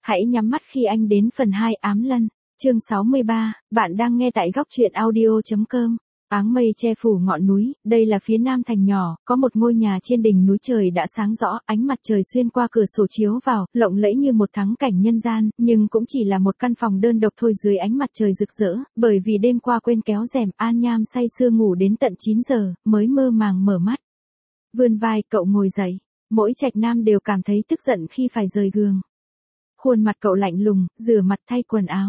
Hãy nhắm mắt khi anh đến phần 2 ám lân. Chương 63, bạn đang nghe tại góc truyện audio.com. Áng mây che phủ ngọn núi, đây là phía nam thành nhỏ, có một ngôi nhà trên đỉnh núi, trời đã sáng rõ, ánh mặt trời xuyên qua cửa sổ chiếu vào, lộng lẫy như một thắng cảnh nhân gian, nhưng cũng chỉ là một căn phòng đơn độc thôi dưới ánh mặt trời rực rỡ, bởi vì đêm qua quên kéo rèm, An Nham say sưa ngủ đến tận 9 giờ, mới mơ màng mở mắt. Vươn vai, cậu ngồi dậy, mỗi Trạch Nam đều cảm thấy tức giận khi phải rời giường. Khuôn mặt cậu lạnh lùng, rửa mặt thay quần áo.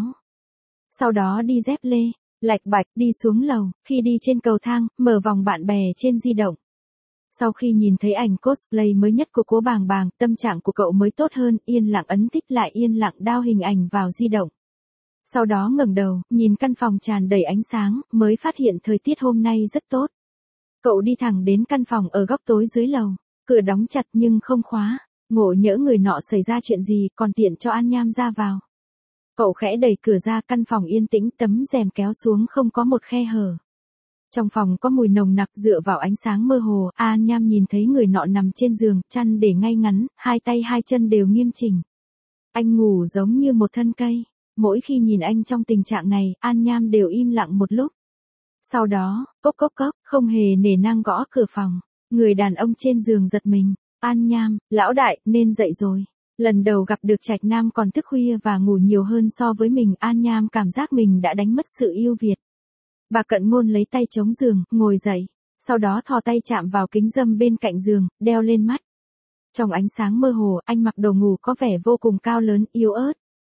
Sau đó đi dép lê, lạch bạch đi xuống lầu, khi đi trên cầu thang, mở vòng bạn bè trên di động. Sau khi nhìn thấy ảnh cosplay mới nhất của Cố Bàng Bàng, tâm trạng của cậu mới tốt hơn, yên lặng ấn tích lại, yên lặng đao hình ảnh vào di động. Sau đó ngẩng đầu, nhìn căn phòng tràn đầy ánh sáng, mới phát hiện thời tiết hôm nay rất tốt. Cậu đi thẳng đến căn phòng ở góc tối dưới lầu, cửa đóng chặt nhưng không khóa, ngộ nhỡ người nọ xảy ra chuyện gì, còn tiện cho An Nham ra vào. Cậu khẽ đẩy cửa ra, căn phòng yên tĩnh, tấm rèm kéo xuống không có một khe hở. Trong phòng có mùi nồng nặc, dựa vào ánh sáng mơ hồ, An Nham nhìn thấy người nọ nằm trên giường, chăn để ngay ngắn, hai tay hai chân đều nghiêm chỉnh. Anh ngủ giống như một thân cây. Mỗi khi nhìn anh trong tình trạng này, An Nham đều im lặng một lúc. Sau đó, cốc cốc cốc, không hề nể nang gõ cửa phòng. Người đàn ông trên giường giật mình. An Nham, lão đại, nên dậy rồi. Lần đầu gặp được Trạch Nam còn thức khuya và ngủ nhiều hơn so với mình, An Nham cảm giác mình đã đánh mất sự ưu việt. Bà Cận Ngôn lấy tay chống giường, ngồi dậy. Sau đó thò tay chạm vào kính râm bên cạnh giường, đeo lên mắt. Trong ánh sáng mơ hồ, anh mặc đồ ngủ có vẻ vô cùng cao lớn, yếu ớt.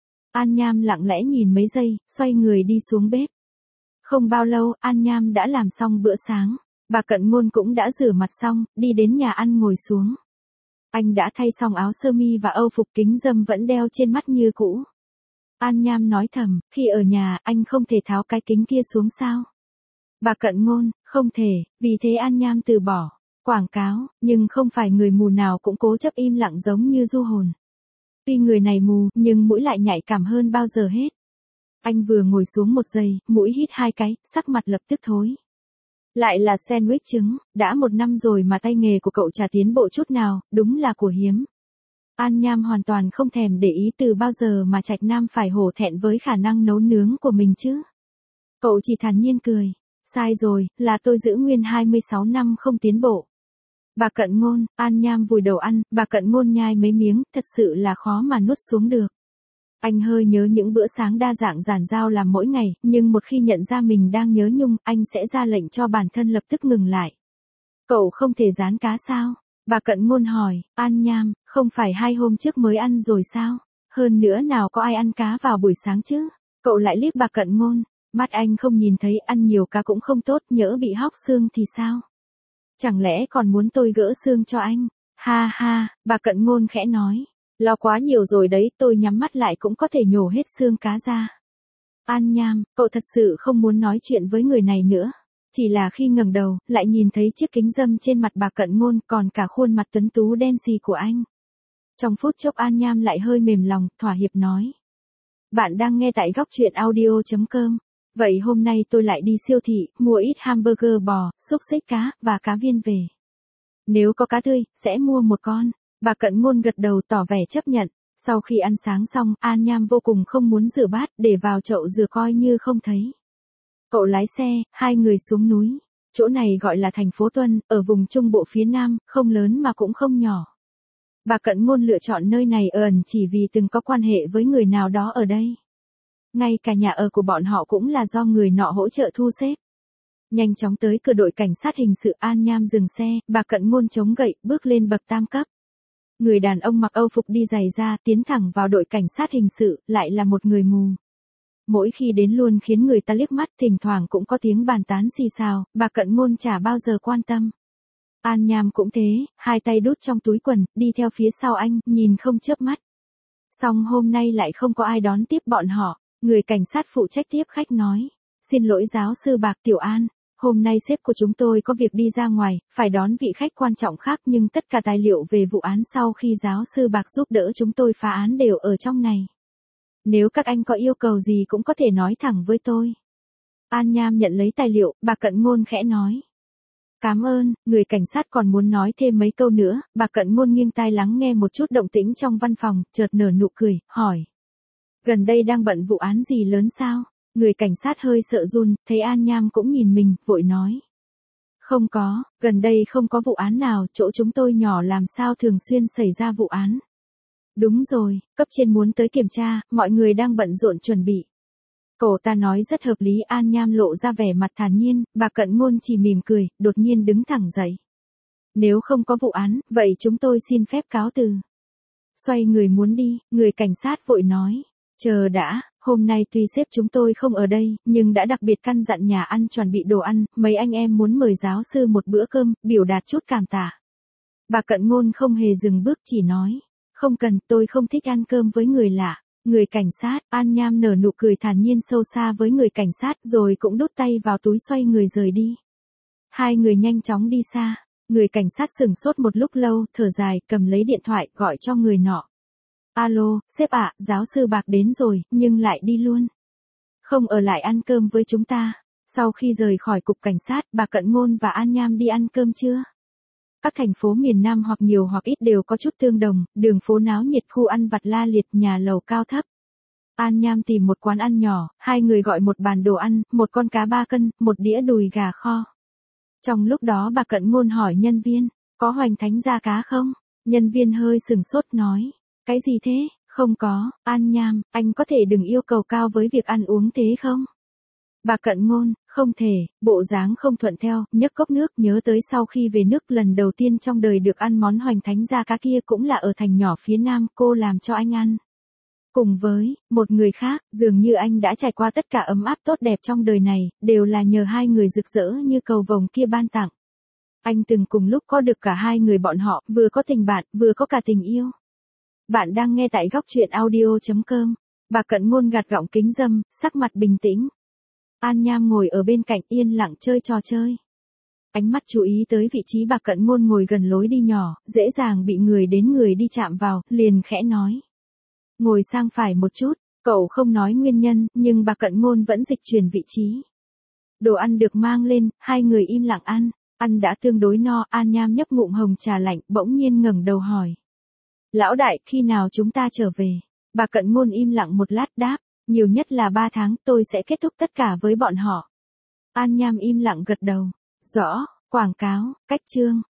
An Nham lặng lẽ nhìn mấy giây, xoay người đi xuống bếp. Không bao lâu, An Nham đã làm xong bữa sáng. Bà Cận Ngôn cũng đã rửa mặt xong, đi đến nhà ăn ngồi xuống. Anh đã thay xong áo sơ mi và âu phục, kính râm vẫn đeo trên mắt như cũ. An Nham nói thầm, khi ở nhà, anh không thể tháo cái kính kia xuống sao? Bà Cận Ngôn, không thể, vì thế An Nham từ bỏ. Quảng cáo, nhưng không phải người mù nào cũng cố chấp im lặng giống như du hồn. Tuy người này mù, nhưng mũi lại nhạy cảm hơn bao giờ hết. Anh vừa ngồi xuống một giây, mũi hít hai cái, sắc mặt lập tức thối. Lại là sandwich trứng, đã 1 năm rồi mà tay nghề của cậu chả tiến bộ chút nào, đúng là của hiếm. An Nham hoàn toàn không thèm để ý từ bao giờ mà Trạch Nam phải hổ thẹn với khả năng nấu nướng của mình chứ. Cậu chỉ thản nhiên cười, sai rồi, là tôi giữ nguyên 26 năm không tiến bộ. Bà Cận Ngôn, An Nham vùi đầu ăn, bà Cận Ngôn nhai mấy miếng, thật sự là khó mà nuốt xuống được. Anh hơi nhớ những bữa sáng đa dạng giản dao làm mỗi ngày, nhưng một khi nhận ra mình đang nhớ nhung, anh sẽ ra lệnh cho bản thân lập tức ngừng lại. Cậu không thể rán cá sao? Bà Cận Ngôn hỏi. An Nham, không phải 2 hôm trước mới ăn rồi sao? Hơn nữa nào có ai ăn cá vào buổi sáng chứ? Cậu lại liếc bà Cận Ngôn. Mắt anh không nhìn thấy, ăn nhiều cá cũng không tốt, nhỡ bị hóc xương thì sao? Chẳng lẽ còn muốn tôi gỡ xương cho anh? Ha ha, bà Cận Ngôn khẽ nói. Lo quá nhiều rồi đấy, tôi nhắm mắt lại cũng có thể nhổ hết xương cá ra. An Nham, cậu thật sự không muốn nói chuyện với người này nữa. Chỉ là khi ngẩng đầu, lại nhìn thấy chiếc kính râm trên mặt bà Cận Ngôn, còn cả khuôn mặt tuấn tú đen xì của anh. Trong phút chốc An Nham lại hơi mềm lòng, thỏa hiệp nói. Bạn đang nghe tại góc truyện audio.com. Vậy hôm nay tôi lại đi siêu thị, mua ít hamburger bò, xúc xích cá, và cá viên về. Nếu có cá tươi, sẽ mua một con. Bà Cận Ngôn gật đầu tỏ vẻ chấp nhận. Sau khi ăn sáng xong, An Nham vô cùng không muốn rửa bát, để vào chậu rửa coi như không thấy. Cậu lái xe, hai người xuống núi. Chỗ này gọi là thành phố Tuân, ở vùng Trung Bộ phía Nam, không lớn mà cũng không nhỏ. Bà Cận Ngôn lựa chọn nơi này ẩn chỉ vì từng có quan hệ với người nào đó ở đây. Ngay cả nhà ở của bọn họ cũng là do người nọ hỗ trợ thu xếp. Nhanh chóng tới cửa đội cảnh sát hình sự, An Nham dừng xe, bà Cận Ngôn chống gậy, bước lên bậc tam cấp. Người đàn ông mặc âu phục đi giày da, tiến thẳng vào đội cảnh sát hình sự, lại là một người mù. Mỗi khi đến luôn khiến người ta liếc mắt, thỉnh thoảng cũng có tiếng bàn tán xì xào, bà Cận Ngôn chả bao giờ quan tâm. An Nham cũng thế, hai tay đút trong túi quần, đi theo phía sau anh, nhìn không chớp mắt. Xong hôm nay lại không có ai đón tiếp bọn họ, người cảnh sát phụ trách tiếp khách nói. Xin lỗi giáo sư Bạc Tiểu An, hôm nay sếp của chúng tôi có việc đi ra ngoài, phải đón vị khách quan trọng khác, nhưng tất cả tài liệu về vụ án sau khi giáo sư Bạc giúp đỡ chúng tôi phá án đều ở trong này. Nếu các anh có yêu cầu gì cũng có thể nói thẳng với tôi. An Nham nhận lấy tài liệu, bà Cận Ngôn khẽ nói. Cảm ơn, người cảnh sát còn muốn nói thêm mấy câu nữa, bà Cận Ngôn nghiêng tai lắng nghe một chút động tĩnh trong văn phòng, chợt nở nụ cười, hỏi. Gần đây đang bận vụ án gì lớn sao? Người cảnh sát hơi sợ run, thấy An Nham cũng nhìn mình, vội nói. Không có, gần đây không có vụ án nào, chỗ chúng tôi nhỏ làm sao thường xuyên xảy ra vụ án. Đúng rồi, cấp trên muốn tới kiểm tra, mọi người đang bận rộn chuẩn bị. Cậu ta nói rất hợp lý. An Nham lộ ra vẻ mặt thản nhiên, bà Cận Ngôn chỉ mỉm cười, đột nhiên đứng thẳng dậy. Nếu không có vụ án, vậy chúng tôi xin phép cáo từ. Xoay người muốn đi, người cảnh sát vội nói. Chờ đã, hôm nay tuy sếp chúng tôi không ở đây, nhưng đã đặc biệt căn dặn nhà ăn chuẩn bị đồ ăn, mấy anh em muốn mời giáo sư một bữa cơm, biểu đạt chút cảm tạ. Bà Cận Ngôn không hề dừng bước chỉ nói. Không cần, tôi không thích ăn cơm với người lạ. Người cảnh sát, An Nham nở nụ cười thản nhiên sâu xa với người cảnh sát rồi cũng đút tay vào túi xoay người rời đi. Hai người nhanh chóng đi xa. Người cảnh sát sửng sốt một lúc lâu, thở dài, cầm lấy điện thoại, gọi cho người nọ. Alo, sếp ạ, giáo sư Bạc đến rồi, nhưng lại đi luôn. Không ở lại ăn cơm với chúng ta. Sau khi rời khỏi cục cảnh sát, bà Cận Ngôn và An Nham đi ăn cơm chưa? Các thành phố miền Nam hoặc nhiều hoặc ít đều có chút tương đồng, đường phố náo nhiệt, khu ăn vặt la liệt, nhà lầu cao thấp. An Nham tìm một quán ăn nhỏ, hai người gọi một bàn đồ ăn, một con cá 3 cân, một đĩa đùi gà kho. Trong lúc đó bà Cận Ngôn hỏi nhân viên, có hoành thánh da cá không? Nhân viên hơi sừng sốt nói, cái gì thế? Không có. An Nham, anh có thể đừng yêu cầu cao với việc ăn uống thế không? Bà Cận Ngôn, không thể, bộ dáng không thuận theo, nhấc cốc nước, nhớ tới sau khi về nước lần đầu tiên trong đời được ăn món hoành thánh da cá kia cũng là ở thành nhỏ phía Nam, cô làm cho anh ăn. Cùng với một người khác, dường như anh đã trải qua tất cả ấm áp tốt đẹp trong đời này, đều là nhờ hai người rực rỡ như cầu vồng kia ban tặng. Anh từng cùng lúc có được cả hai người bọn họ, vừa có tình bạn, vừa có cả tình yêu. Bạn đang nghe tại góc truyện audio.com. Bà Cận Ngôn gạt gọng kính râm, sắc mặt bình tĩnh. An Nham ngồi ở bên cạnh yên lặng chơi trò chơi. Ánh mắt chú ý tới vị trí bà Cận Ngôn ngồi gần lối đi nhỏ, dễ dàng bị người đến người đi chạm vào, liền khẽ nói. Ngồi sang phải một chút, cậu không nói nguyên nhân, nhưng bà Cận Ngôn vẫn dịch chuyển vị trí. Đồ ăn được mang lên, hai người im lặng ăn, ăn đã tương đối no, An Nham nhấp ngụm hồng trà lạnh, bỗng nhiên ngẩng đầu hỏi. Lão đại, khi nào chúng ta trở về? Bà Cận Ngôn im lặng một lát đáp, nhiều nhất là 3 tháng, tôi sẽ kết thúc tất cả với bọn họ. An Nham im lặng gật đầu, rõ, quảng cáo, cách chương.